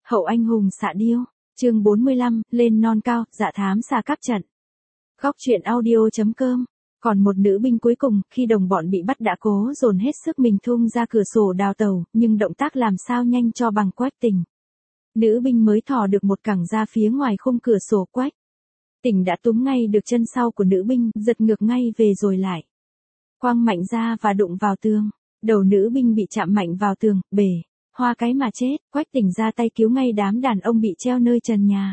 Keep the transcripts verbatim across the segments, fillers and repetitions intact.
Hậu anh hùng xạ điêu, chương bốn mươi lăm, lên non cao, dạ thám xà cáp trận. Góc truyện audio.com. Còn một nữ binh cuối cùng, khi đồng bọn bị bắt đã cố dồn hết sức mình thung ra cửa sổ đào tàu, nhưng động tác làm sao nhanh cho bằng Quách Tình. Nữ binh mới thò được một cẳng ra phía ngoài khung cửa sổ. Quách Tình đã túm ngay được chân sau của nữ binh, giật ngược ngay về rồi lại quăng mạnh ra và đụng vào tường. Đầu nữ binh bị chạm mạnh vào tường, bể hoa cái mà chết. Quách Tình ra tay cứu ngay đám đàn ông bị treo nơi trần nhà.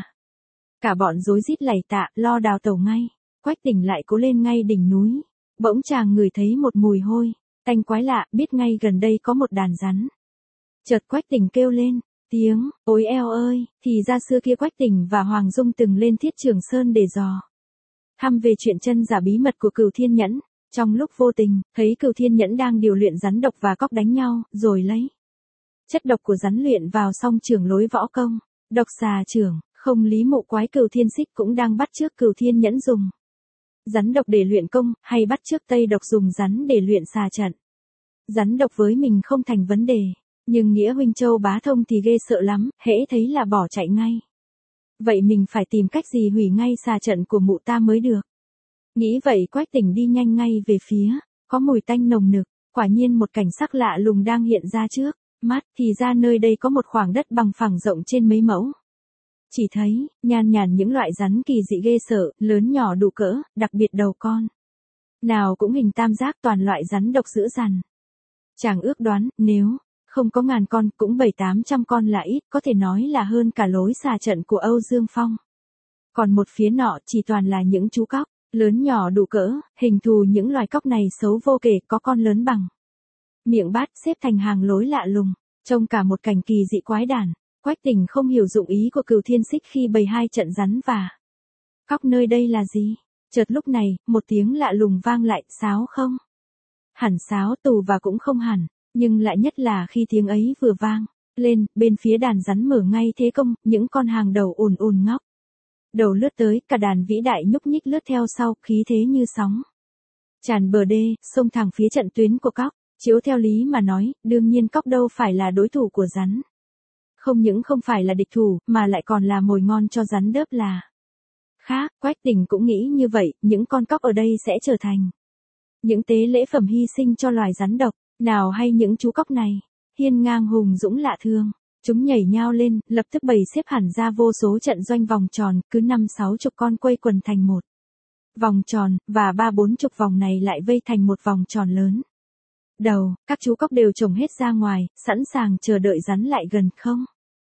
Cả bọn rối rít lạy tạ, lo đào tàu ngay. Quách Tình lại cố lên ngay đỉnh núi. Bỗng chàng ngửi thấy một mùi hôi tanh quái lạ, biết ngay gần đây có một đàn rắn. Chợt Quách Tình kêu lên tiếng, ôi eo ơi, thì ra xưa kia Quách Tình và Hoàng Dung từng lên Thiết Trường Sơn để dò thăm về chuyện chân giả bí mật của Cửu Thiên Nhẫn. Trong lúc vô tình, thấy Cửu Thiên Nhẫn đang điều luyện rắn độc và cóc đánh nhau, rồi lấy chất độc của rắn luyện vào song trưởng lối võ công, độc xà trưởng. Không lý mộ quái Cửu Thiên Xích cũng đang bắt chước Cửu Thiên Nhẫn dùng rắn độc để luyện công, hay bắt chước Tây độc dùng rắn để luyện xà trận. Rắn độc với mình không thành vấn đề, nhưng Nghĩa huynh Châu Bá Thông thì ghê sợ lắm, hễ thấy là bỏ chạy ngay. Vậy mình phải tìm cách gì hủy ngay xà trận của mụ ta mới được. Nghĩ vậy Quách Tình đi nhanh ngay về phía có mùi tanh nồng nực. Quả nhiên một cảnh sắc lạ lùng đang hiện ra trước mắt, thì ra nơi đây có một khoảng đất bằng phẳng rộng trên mấy mẫu. Chỉ thấy nhàn nhàn những loại rắn kỳ dị ghê sợ, lớn nhỏ đủ cỡ, đặc biệt đầu con nào cũng hình tam giác, toàn loại rắn độc dữ dằn. Chàng ước đoán, nếu không có ngàn con, cũng bảy tám trăm con là ít, có thể nói là hơn cả lối xà trận của Âu Dương Phong. Còn một phía nọ chỉ toàn là những chú cóc, lớn nhỏ đủ cỡ, hình thù những loài cóc này xấu vô kể, có con lớn bằng miệng bát, xếp thành hàng lối lạ lùng, trông cả một cảnh kỳ dị quái đản. Quách Tình không hiểu dụng ý của Cửu Thiên Xích khi bày hai trận rắn và cóc nơi đây là gì. Chợt lúc này, một tiếng lạ lùng vang lại, sáo không hẳn sáo tù và cũng không hẳn, nhưng lạ nhất là khi tiếng ấy vừa vang lên, bên phía đàn rắn mở ngay thế công, những con hàng đầu ùn ùn ngóc đầu lướt tới, cả đàn vĩ đại nhúc nhích lướt theo sau, khí thế như sóng tràn bờ đê, xông thẳng phía trận tuyến của cóc. Chiếu theo lý mà nói, đương nhiên cóc đâu phải là đối thủ của rắn. Không những không phải là địch thủ, mà lại còn là mồi ngon cho rắn đớp là khác. Quách Tình cũng nghĩ như vậy, những con cóc ở đây sẽ trở thành những tế lễ phẩm hy sinh cho loài rắn độc. Nào hay những chú cóc này, hiên ngang hùng dũng lạ thường. Chúng nhảy nhao lên, lập tức bày xếp hẳn ra vô số trận doanh vòng tròn, cứ năm sáu chục con quây quần thành một vòng tròn, và ba bốn chục vòng này lại vây thành một vòng tròn lớn. Đầu, các chú cóc đều chồng hết ra ngoài, sẵn sàng chờ đợi rắn lại gần không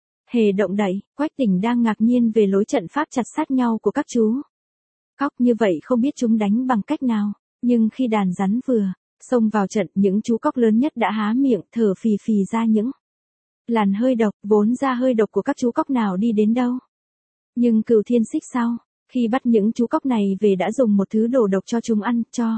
hề động đậy. Quách Tình đang ngạc nhiên về lối trận pháp chặt sát nhau của các chú cóc, như vậy không biết chúng đánh bằng cách nào. Nhưng khi đàn rắn vừa xông vào trận, những chú cóc lớn nhất đã há miệng thở phì phì ra những làn hơi độc. Vốn ra hơi độc của các chú cóc nào đi đến đâu. Nhưng Cửu Thiên Xích sau khi bắt những chú cóc này về đã dùng một thứ đồ độc cho chúng ăn, cho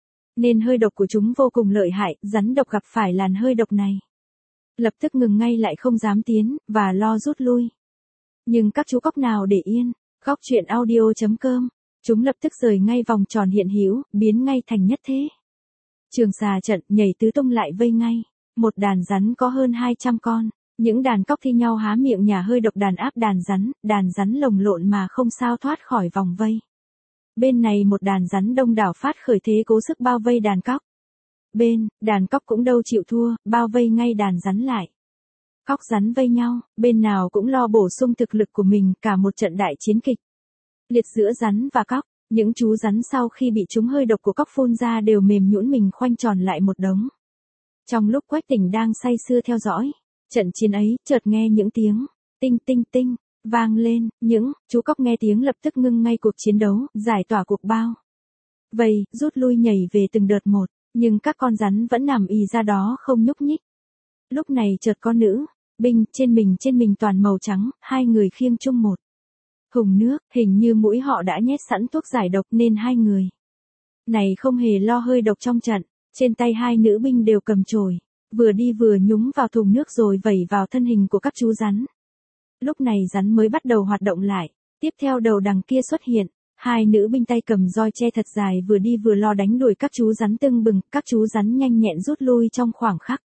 nên hơi độc của chúng vô cùng lợi hại. Rắn độc gặp phải làn hơi độc này, lập tức ngừng ngay lại, không dám tiến, và lo rút lui. Nhưng các chú cóc nào để yên. Góc truyện audio.com. Chúng lập tức rời ngay vòng tròn hiện hữu, biến ngay thành nhất thế trường xà trận, nhảy tứ tung lại vây ngay một đàn rắn có hơn hai trăm con. Những đàn cóc thi nhau há miệng nhả hơi độc đàn áp đàn rắn. Đàn rắn lồng lộn mà không sao thoát khỏi vòng vây. Bên này một đàn rắn đông đảo phát khởi thế cố sức bao vây đàn cóc. Bên, đàn cóc cũng đâu chịu thua, bao vây ngay đàn rắn lại. Cóc rắn vây nhau, bên nào cũng lo bổ sung thực lực của mình, cả một trận đại chiến kịch liệt giữa rắn và cóc. Những chú rắn sau khi bị trúng hơi độc của cóc phun ra đều mềm nhũn mình khoanh tròn lại một đống. Trong lúc Quách Tình đang say sưa theo dõi trận chiến ấy, chợt nghe những tiếng tinh tinh tinh vang lên. Những chú cóc nghe tiếng lập tức ngưng ngay cuộc chiến đấu, giải tỏa cuộc bao vây, rút lui nhảy về từng đợt một. Nhưng các con rắn vẫn nằm ì ra đó không nhúc nhích. Lúc này chợt có nữ binh, trên mình trên mình toàn màu trắng, hai người khiêng chung một thùng nước, hình như mũi họ đã nhét sẵn thuốc giải độc, nên hai người này không hề lo hơi độc trong trận. Trên tay hai nữ binh đều cầm chổi, vừa đi vừa nhúng vào thùng nước rồi vẩy vào thân hình của các chú rắn. Lúc này rắn mới bắt đầu hoạt động lại. Tiếp theo đầu đằng kia xuất hiện hai nữ binh tay cầm roi tre thật dài, vừa đi vừa lo đánh đuổi các chú rắn tưng bừng. Các chú rắn nhanh nhẹn rút lui trong khoảng khắc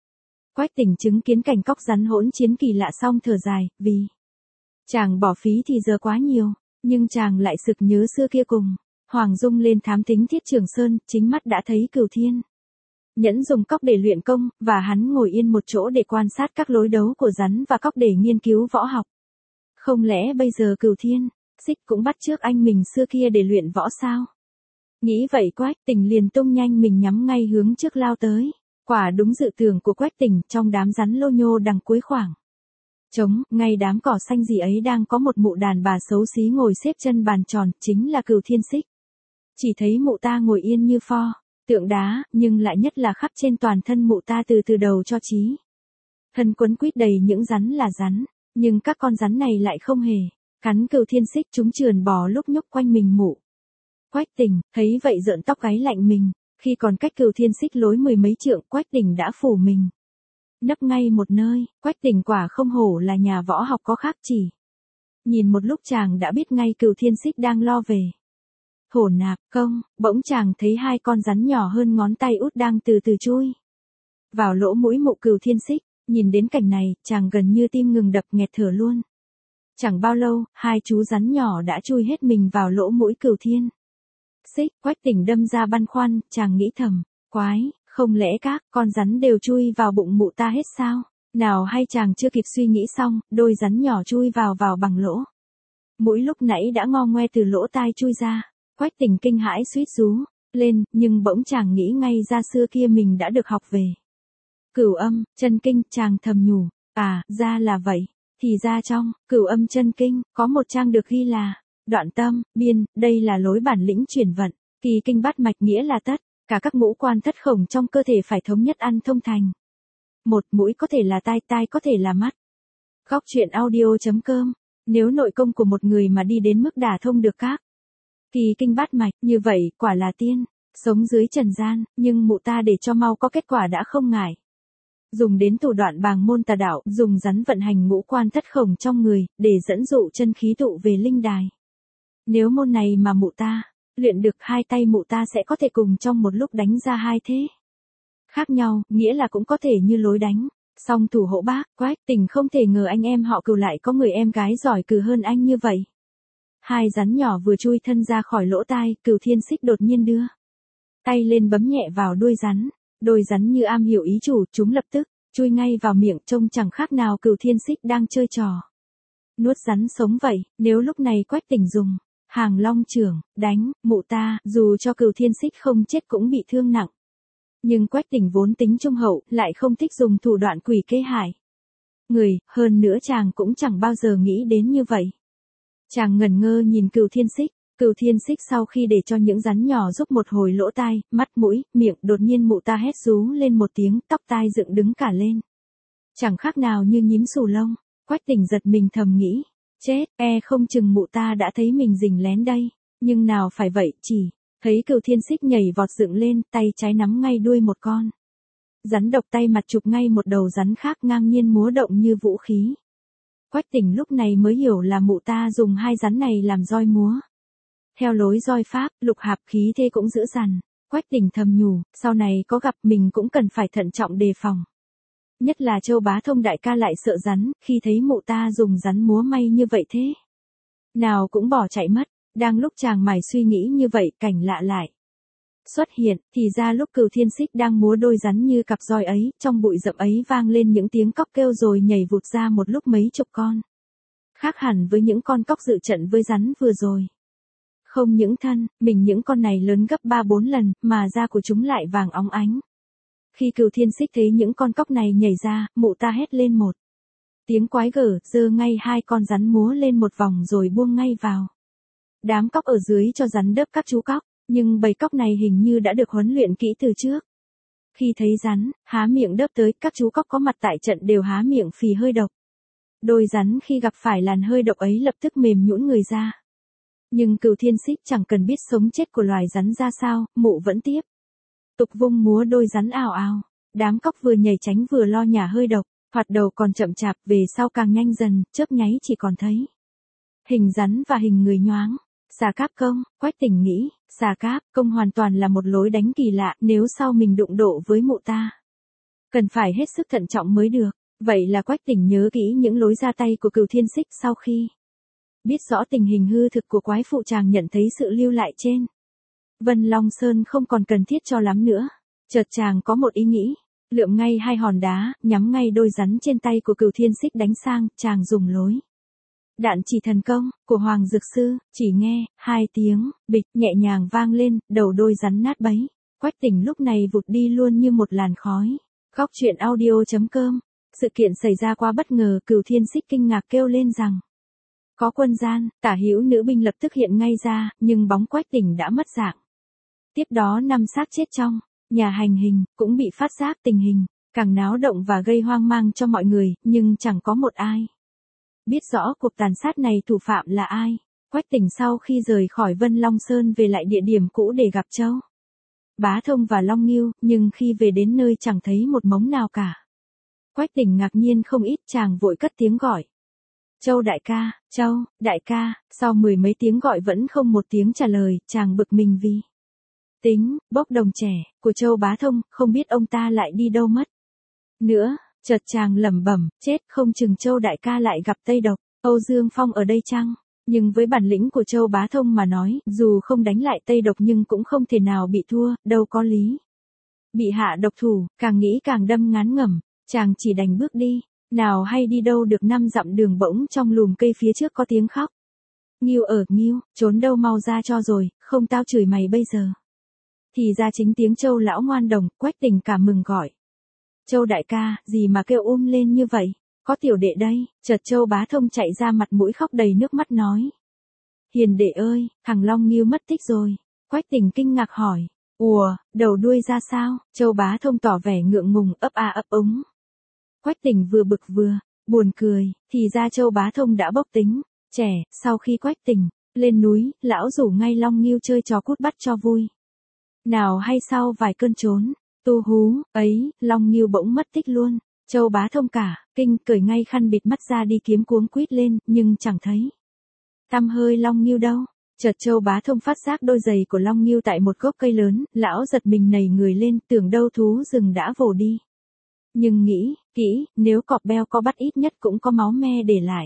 Quách Tỉnh chứng kiến cảnh cóc rắn hỗn chiến kỳ lạ xong thở dài, vì chàng bỏ phí thì giờ quá nhiều, nhưng chàng lại sực nhớ xưa kia cùng Hoàng Dung lên thám thính Thiết Trường Sơn, chính mắt đã thấy Cửu Thiên Nhẫn dùng cóc để luyện công, và hắn ngồi yên một chỗ để quan sát các lối đấu của rắn và cóc để nghiên cứu võ học. Không lẽ bây giờ Cửu Thiên Xích cũng bắt chước anh mình xưa kia để luyện võ sao? Nghĩ vậy Quách Tỉnh liền tung nhanh mình nhắm ngay hướng trước lao tới. Quả đúng dự tưởng của Quách Tỉnh, trong đám rắn lô nhô đằng cuối khoảng trống, ngay đám cỏ xanh gì ấy đang có một mụ đàn bà xấu xí ngồi xếp chân bàn tròn, chính là Cửu Thiên Xích. Chỉ thấy mụ ta ngồi yên như pho tượng đá, nhưng lại nhất là khắp trên toàn thân mụ ta từ từ đầu cho chí thân quấn quýt đầy những rắn là rắn, nhưng các con rắn này lại không hề cắn Cửu Thiên Xích, chúng trườn bò lúc nhúc quanh mình mụ. Quách Tỉnh thấy vậy rợn tóc gáy lạnh mình, khi còn cách Cửu Thiên Xích lối mười mấy trượng, Quách Tỉnh đã phủ mình nấp ngay một nơi. Quách Tỉnh quả không hổ là nhà võ học có khác chỉ. Nhìn một lúc chàng đã biết ngay Cửu Thiên Xích đang lo về hổ nạp công, bỗng chàng thấy hai con rắn nhỏ hơn ngón tay út đang từ từ chui vào lỗ mũi mụ Cửu Thiên Xích. Nhìn đến cảnh này, chàng gần như tim ngừng đập nghẹt thở luôn. Chẳng bao lâu, hai chú rắn nhỏ đã chui hết mình vào lỗ mũi Cửu Thiên Xích. Quách Tỉnh đâm ra băn khoăn, chàng nghĩ thầm, quái, không lẽ các con rắn đều chui vào bụng mụ ta hết sao? Nào hay chàng chưa kịp suy nghĩ xong, đôi rắn nhỏ chui vào vào bằng lỗ mũi lúc nãy đã ngo ngoe từ lỗ tai chui ra. Quách Tỉnh kinh hãi suýt rú lên, nhưng bỗng chàng nghĩ ngay ra xưa kia mình đã được học về Cửu Âm Chân Kinh, chàng thầm nhủ, à, ra là vậy, thì ra trong Cửu Âm Chân Kinh có một trang được ghi là đoạn tâm, biên, đây là lối bản lĩnh chuyển vận, kỳ kinh bát mạch, nghĩa là tất cả các ngũ quan thất khổng trong cơ thể phải thống nhất ăn thông thành một. Mũi có thể là tai, tai có thể là mắt. Góc truyện audio chấm com. Nếu nội công của một người mà đi đến mức đả thông được các kỳ kinh bát mạch, như vậy quả là tiên sống dưới trần gian, nhưng mụ ta để cho mau có kết quả đã không ngại dùng đến thủ đoạn bàng môn tà đạo, dùng rắn vận hành ngũ quan thất khổng trong người để dẫn dụ chân khí tụ về linh đài. Nếu môn này mà mụ ta luyện được, hai tay mụ ta sẽ có thể cùng trong một lúc đánh ra hai thế khác nhau, nghĩa là cũng có thể như lối đánh song thủ hộ bác. Quách Tỉnh không thể ngờ anh em họ Cửu lại có người em gái giỏi cừ hơn anh như vậy. Hai rắn nhỏ vừa chui thân ra khỏi lỗ tai, Cửu Thiên Xích đột nhiên đưa tay lên bấm nhẹ vào đuôi rắn. Đôi rắn như am hiểu ý chủ, chúng lập tức chui ngay vào miệng, trông chẳng khác nào Cửu Thiên Xích đang chơi trò nuốt rắn sống vậy. Nếu lúc này Quách Tỉnh dùng Hàng Long Chưởng đánh mụ ta, dù cho Cửu Thiên Xích không chết cũng bị thương nặng. Nhưng Quách Tỉnh vốn tính trung hậu, lại không thích dùng thủ đoạn quỷ kế hại người, hơn nữa chàng cũng chẳng bao giờ nghĩ đến như vậy. Chàng ngẩn ngơ nhìn Cửu Thiên Xích. Cửu Thiên Xích sau khi để cho những rắn nhỏ giúp một hồi lỗ tai, mắt, mũi, miệng, đột nhiên mụ ta hét rú lên một tiếng, tóc tai dựng đứng cả lên. Chẳng khác nào như nhím xù lông. Quách Tỉnh giật mình thầm nghĩ, chết, e không chừng mụ ta đã thấy mình rình lén đây. Nhưng nào phải vậy, chỉ thấy Cửu Thiên Xích nhảy vọt dựng lên, tay trái nắm ngay đuôi một con rắn độc, tay mặt chụp ngay một đầu rắn khác, ngang nhiên múa động như vũ khí. Quách Tỉnh lúc này mới hiểu là mụ ta dùng hai rắn này làm roi múa theo lối roi pháp, lục hạp khí thế cũng dữ dằn. Quách Tỉnh thầm nhủ, sau này có gặp mình cũng cần phải thận trọng đề phòng. Nhất là Châu Bá Thông đại ca lại sợ rắn, khi thấy mụ ta dùng rắn múa may như vậy thế nào cũng bỏ chạy mất. Đang lúc chàng mải suy nghĩ như vậy, cảnh lạ lại xuất hiện, thì ra lúc Cửu Thiên Xích đang múa đôi rắn như cặp roi ấy, trong bụi rậm ấy vang lên những tiếng cóc kêu rồi nhảy vụt ra một lúc mấy chục con. Khác hẳn với những con cóc dự trận với rắn vừa rồi. Không những thân, mình những con này lớn gấp ba bốn lần, mà da của chúng lại vàng óng ánh. Khi Cửu Thiên Xích thấy những con cóc này nhảy ra, mụ ta hét lên một tiếng quái gở, giơ ngay hai con rắn múa lên một vòng rồi buông ngay vào đám cóc ở dưới cho rắn đớp các chú cóc. Nhưng bầy cóc này hình như đã được huấn luyện kỹ từ trước. Khi thấy rắn há miệng đớp tới, các chú cóc có mặt tại trận đều há miệng phì hơi độc. Đôi rắn khi gặp phải làn hơi độc ấy lập tức mềm nhũn người ra. Nhưng Cửu Thiên Xích chẳng cần biết sống chết của loài rắn ra sao, mụ vẫn tiếp tục vung múa đôi rắn ào ào. Đám cóc vừa nhảy tránh vừa lo nhả hơi độc, hoạt đầu còn chậm chạp, về sau càng nhanh dần, chớp nháy chỉ còn thấy hình rắn và hình người nhoáng. Xà cáp công, Quách Tỉnh nghĩ, xà cáp công hoàn toàn là một lối đánh kỳ lạ, nếu sau mình đụng độ với mụ ta Cần phải hết sức thận trọng mới được. Vậy là Quách Tỉnh nhớ kỹ những lối ra tay của Cửu Thiên Xích sau khi biết rõ tình hình hư thực của quái phụ, chàng nhận thấy sự lưu lại trên Vân Long Sơn không còn cần thiết cho lắm nữa. Chợt chàng có một ý nghĩ, lượm ngay hai hòn đá, nhắm ngay đôi rắn trên tay của Cửu Thiên Xích đánh sang, chàng dùng lối đạn chỉ thần công của Hoàng Dược Sư, chỉ nghe hai tiếng bịch nhẹ nhàng vang lên, đầu đôi rắn nát bấy. Quách Tỉnh lúc này vụt đi luôn như một làn khói. Góc truyện audio chấm com. Sự kiện xảy ra quá bất ngờ, Cửu Thiên Xích kinh ngạc kêu lên rằng có quân gian. Tả hữu nữ binh lập tức hiện ngay ra, nhưng bóng Quách Tỉnh đã mất dạng. Tiếp đó năm xác chết trong nhà hành hình cũng bị phát giác tình hình, càng náo động và gây hoang mang cho mọi người, nhưng chẳng có một ai biết rõ cuộc tàn sát này thủ phạm là ai. Quách Tỉnh sau khi rời khỏi Vân Long Sơn về lại địa điểm cũ để gặp Châu Bá Thông và Long Ngưu, nhưng khi về đến nơi chẳng thấy một mống nào cả. Quách Tỉnh ngạc nhiên không ít, chàng vội cất tiếng gọi. Châu đại ca, Châu, đại ca, sau mười mấy tiếng gọi vẫn không một tiếng trả lời, chàng bực mình vì tính, bốc đồng trẻ, của Châu Bá Thông, không biết ông ta lại đi đâu mất. Nữa, chợt chàng lẩm bẩm, chết, không chừng Châu đại ca lại gặp Tây Độc, Âu Dương Phong ở đây chăng? Nhưng với bản lĩnh của Châu Bá Thông mà nói, dù không đánh lại Tây Độc nhưng cũng không thể nào bị thua, đâu có lý bị hạ độc thủ. Càng nghĩ càng đâm ngán ngẩm, chàng chỉ đành bước đi. Nào hay đi đâu được năm dặm đường, bỗng trong lùm cây phía trước có tiếng khóc. Ngưu ở, Ngưu, trốn đâu mau ra cho rồi, không tao chửi mày bây giờ. Thì ra chính tiếng Châu lão ngoan đồng. Quách Tỉnh cảm mừng gọi. Châu đại ca, gì mà kêu um lên như vậy? Có tiểu đệ đây. Chợt Châu Bá Thông chạy ra, mặt mũi khóc đầy nước mắt nói. Hiền đệ ơi, thằng Long Ngưu mất tích rồi. Quách Tỉnh kinh ngạc hỏi. Ùa, đầu đuôi ra sao? Châu Bá Thông tỏ vẻ ngượng ngùng, ấp a ấp úng. Quách Tỉnh vừa bực vừa buồn cười, thì ra Châu Bá Thông đã bốc tính. Trẻ, sau khi Quách Tỉnh lên núi, lão rủ ngay Long Ngưu chơi trò cút bắt cho vui. Nào hay sau vài cơn trốn tu hú ấy, Long Ngưu bỗng mất tích luôn. Châu Bá Thông cả kinh, cởi ngay khăn bịt mắt ra đi kiếm, cuống quýt lên, nhưng chẳng thấy tăm hơi Long Ngưu đâu. Chợt Châu Bá Thông phát giác đôi giày của Long Ngưu tại một gốc cây lớn, lão giật mình nảy người lên, tưởng đâu thú rừng đã vồ đi. Nhưng nghĩ kỹ, nếu cọp beo có bắt ít nhất cũng có máu me để lại.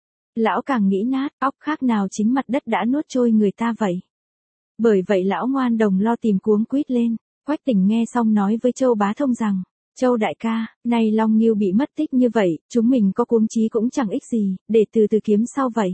Lão càng nghĩ nát, óc khác nào chính mặt đất đã nuốt trôi người ta vậy. Bởi vậy lão ngoan đồng lo tìm, cuống quýt lên. Quách Tỉnh nghe xong nói với Châu Bá Thông rằng, Châu đại ca, nay Long Ngưu bị mất tích như vậy, chúng mình có cuống chí cũng chẳng ích gì, để từ từ kiếm sau vậy.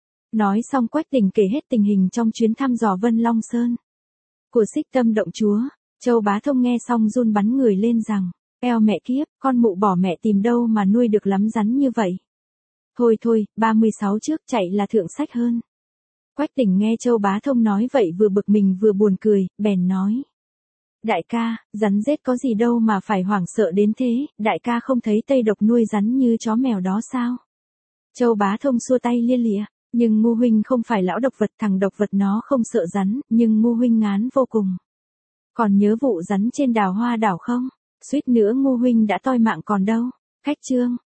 Nói xong Quách Tỉnh kể hết tình hình trong chuyến thăm dò Vân Long Sơn của Xích Tâm Động Chúa. Châu Bá Thông nghe xong run bắn người lên rằng, eo mẹ kiếp, con mụ bỏ mẹ tìm đâu mà nuôi được lắm rắn như vậy. Thôi thôi, ba mươi sáu trước chạy là thượng sách hơn. Quách Tỉnh nghe Châu Bá Thông nói vậy vừa bực mình vừa buồn cười, bèn nói. Đại ca, rắn rết có gì đâu mà phải hoảng sợ đến thế, đại ca không thấy Tây Độc nuôi rắn như chó mèo đó sao? Châu Bá Thông xua tay lia lịa, nhưng Ngô huynh không phải lão độc vật, thằng độc vật nó không sợ rắn, nhưng Ngô huynh ngán vô cùng. Còn nhớ vụ rắn trên đào hoa đảo không? Suýt nữa Ngô huynh đã toi mạng còn đâu. Khách trương.